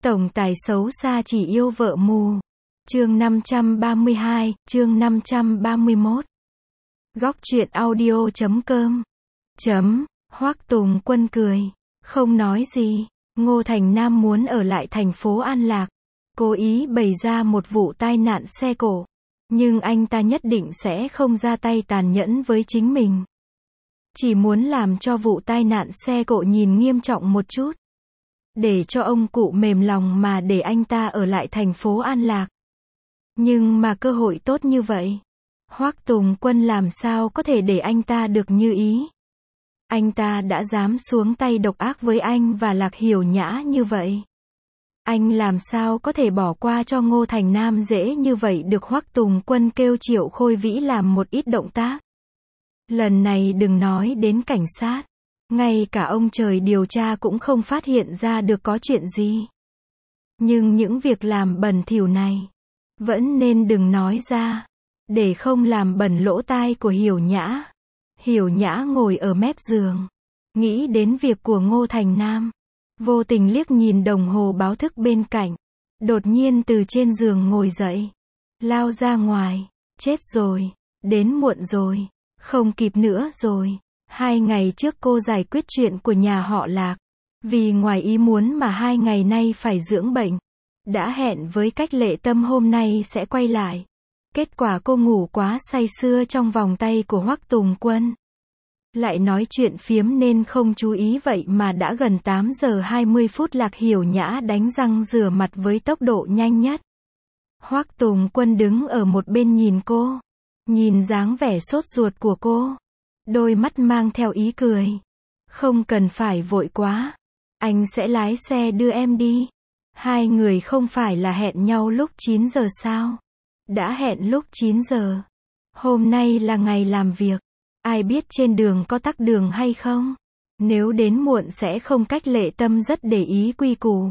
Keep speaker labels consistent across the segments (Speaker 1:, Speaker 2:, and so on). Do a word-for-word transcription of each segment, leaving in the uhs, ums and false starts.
Speaker 1: Tổng tài xấu xa chỉ yêu vợ mù. Chương năm trăm ba mươi hai, chương năm trăm ba mươi mốt. Góc truyện audio chấm com. Chấm, Hoắc Tùng Quân cười, không nói gì. Ngô Thành Nam muốn ở lại thành phố An Lạc, cố ý bày ra một vụ tai nạn xe cộ. Nhưng anh ta nhất định sẽ không ra tay tàn nhẫn với chính mình. Chỉ muốn làm cho vụ tai nạn xe cộ nhìn nghiêm trọng một chút. Để cho ông cụ mềm lòng mà để anh ta ở lại thành phố An Lạc. Nhưng mà cơ hội tốt như vậy, Hoắc Tùng Quân làm sao có thể để anh ta được như ý. Anh ta đã dám xuống tay độc ác với anh và Lạc Hiểu Nhã như vậy. Anh làm sao có thể bỏ qua cho Ngô Thành Nam dễ như vậy được. Hoắc Tùng Quân kêu Triệu Khôi Vĩ làm một ít động tác. Lần này đừng nói đến cảnh sát, ngay cả ông trời điều tra cũng không phát hiện ra được có chuyện gì. Nhưng những việc làm bẩn thỉu này, vẫn nên đừng nói ra, để không làm bẩn lỗ tai của Hiểu Nhã. Hiểu Nhã ngồi ở mép giường, nghĩ đến việc của Ngô Thành Nam. Vô tình liếc nhìn đồng hồ báo thức bên cạnh. Đột nhiên từ trên giường ngồi dậy, lao ra ngoài. Chết rồi, đến muộn rồi, không kịp nữa rồi. Hai ngày trước cô giải quyết chuyện của nhà họ Lạc. Vì ngoài ý muốn mà hai ngày nay phải dưỡng bệnh. Đã hẹn với Cách Lệ Tâm hôm nay sẽ quay lại. Kết quả cô ngủ quá say sưa trong vòng tay của Hoắc Tùng Quân. Lại nói chuyện phiếm nên không chú ý, vậy mà đã gần tám giờ hai mươi phút. Lạc Hiểu Nhã đánh răng rửa mặt với tốc độ nhanh nhất. Hoắc Tùng Quân đứng ở một bên nhìn cô. Nhìn dáng vẻ sốt ruột của cô. Đôi mắt mang theo ý cười. Không cần phải vội quá. Anh sẽ lái xe đưa em đi. Hai người không phải là hẹn nhau lúc chín giờ sao? Đã hẹn lúc chín giờ. Hôm nay là ngày làm việc. Ai biết trên đường có tắc đường hay không? Nếu đến muộn sẽ không. Cách Lệ Tâm rất để ý quy củ.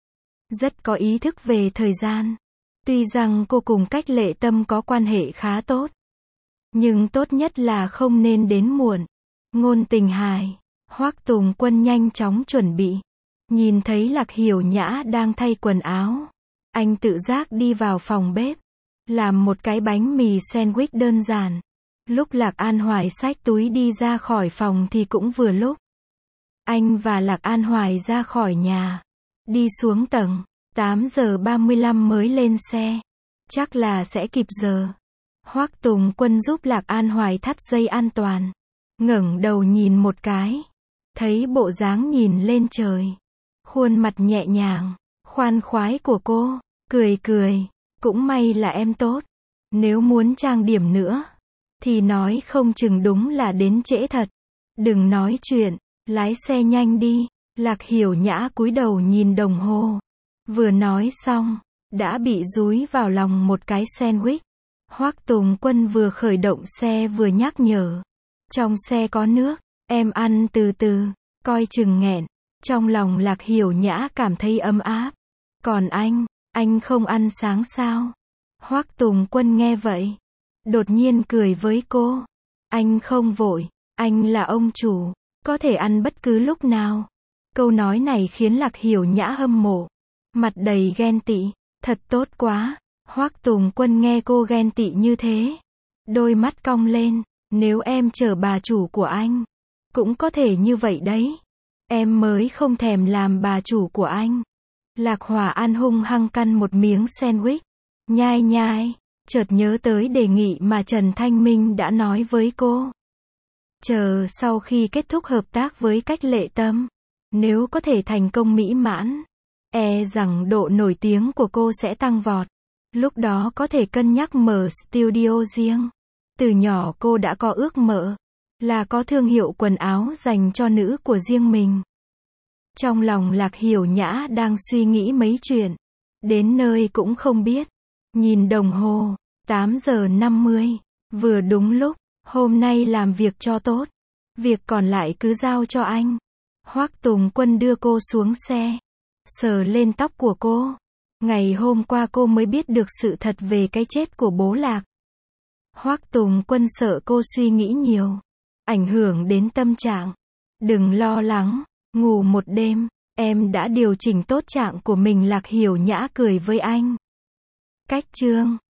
Speaker 1: Rất có ý thức về thời gian. Tuy rằng cô cùng Cách Lệ Tâm có quan hệ khá tốt. Nhưng tốt nhất là không nên đến muộn. Ngôn Tình hài. Hoắc Tùng Quân nhanh chóng chuẩn bị. Nhìn thấy Lạc Hiểu Nhã đang thay quần áo. Anh tự giác đi vào phòng bếp. Làm một cái bánh mì sandwich đơn giản. Lúc Lạc An Hoài xách túi đi ra khỏi phòng thì cũng vừa lúc. Anh và Lạc An Hoài ra khỏi nhà. Đi xuống tầng. tám giờ ba mươi lăm mới lên xe. Chắc là sẽ kịp giờ. Hoắc Tùng Quân giúp Lạc An Hoài thắt dây an toàn. Ngẩng đầu nhìn một cái. Thấy bộ dáng nhìn lên trời. Khuôn mặt nhẹ nhàng, khoan khoái của cô. Cười cười. Cũng may là em tốt. Nếu muốn trang điểm nữa thì nói không chừng đúng là đến trễ thật. Đừng nói chuyện, lái xe nhanh đi. Lạc Hiểu Nhã cúi đầu nhìn đồng hồ. Vừa nói xong, đã bị dúi vào lòng một cái sandwich. Hoắc Tùng Quân vừa khởi động xe vừa nhắc nhở. Trong xe có nước, em ăn từ từ, coi chừng nghẹn. Trong lòng Lạc Hiểu Nhã cảm thấy ấm áp. Còn anh, anh không ăn sáng sao? Hoắc Tùng Quân nghe vậy, đột nhiên cười với cô. Anh không vội, anh là ông chủ, có thể ăn bất cứ lúc nào. Câu nói này khiến Lạc Hiểu Nhã hâm mộ. Mặt đầy ghen tị, thật tốt quá. Hoắc Tùng Quân nghe cô ghen tị như thế. Đôi mắt cong lên, nếu em chở bà chủ của anh, cũng có thể như vậy đấy. Em mới không thèm làm bà chủ của anh. Lạc Hòa An hung hăng căn một miếng sandwich. Nhai nhai. Chợt nhớ tới đề nghị mà Trần Thanh Minh đã nói với cô. Chờ sau khi kết thúc hợp tác với Cách Lệ Tâm, nếu có thể thành công mỹ mãn, e rằng độ nổi tiếng của cô sẽ tăng vọt. Lúc đó có thể cân nhắc mở studio riêng. Từ nhỏ cô đã có ước mơ là có thương hiệu quần áo dành cho nữ của riêng mình. Trong lòng Lạc Hiểu Nhã đang suy nghĩ mấy chuyện. Đến nơi cũng không biết. Nhìn đồng hồ, tám giờ năm mươi, vừa đúng lúc. Hôm nay làm việc cho tốt. Việc còn lại cứ giao cho anh. Hoắc Tùng Quân đưa cô xuống xe. Sờ lên tóc của cô. Ngày hôm qua cô mới biết được sự thật về cái chết của bố Lạc. Hoắc Tùng Quân sợ cô suy nghĩ nhiều, ảnh hưởng đến tâm trạng. Đừng lo lắng, ngủ một đêm, Em đã điều chỉnh tốt trạng của mình. Lạc Hiểu Nhã cười với anh. Cách chương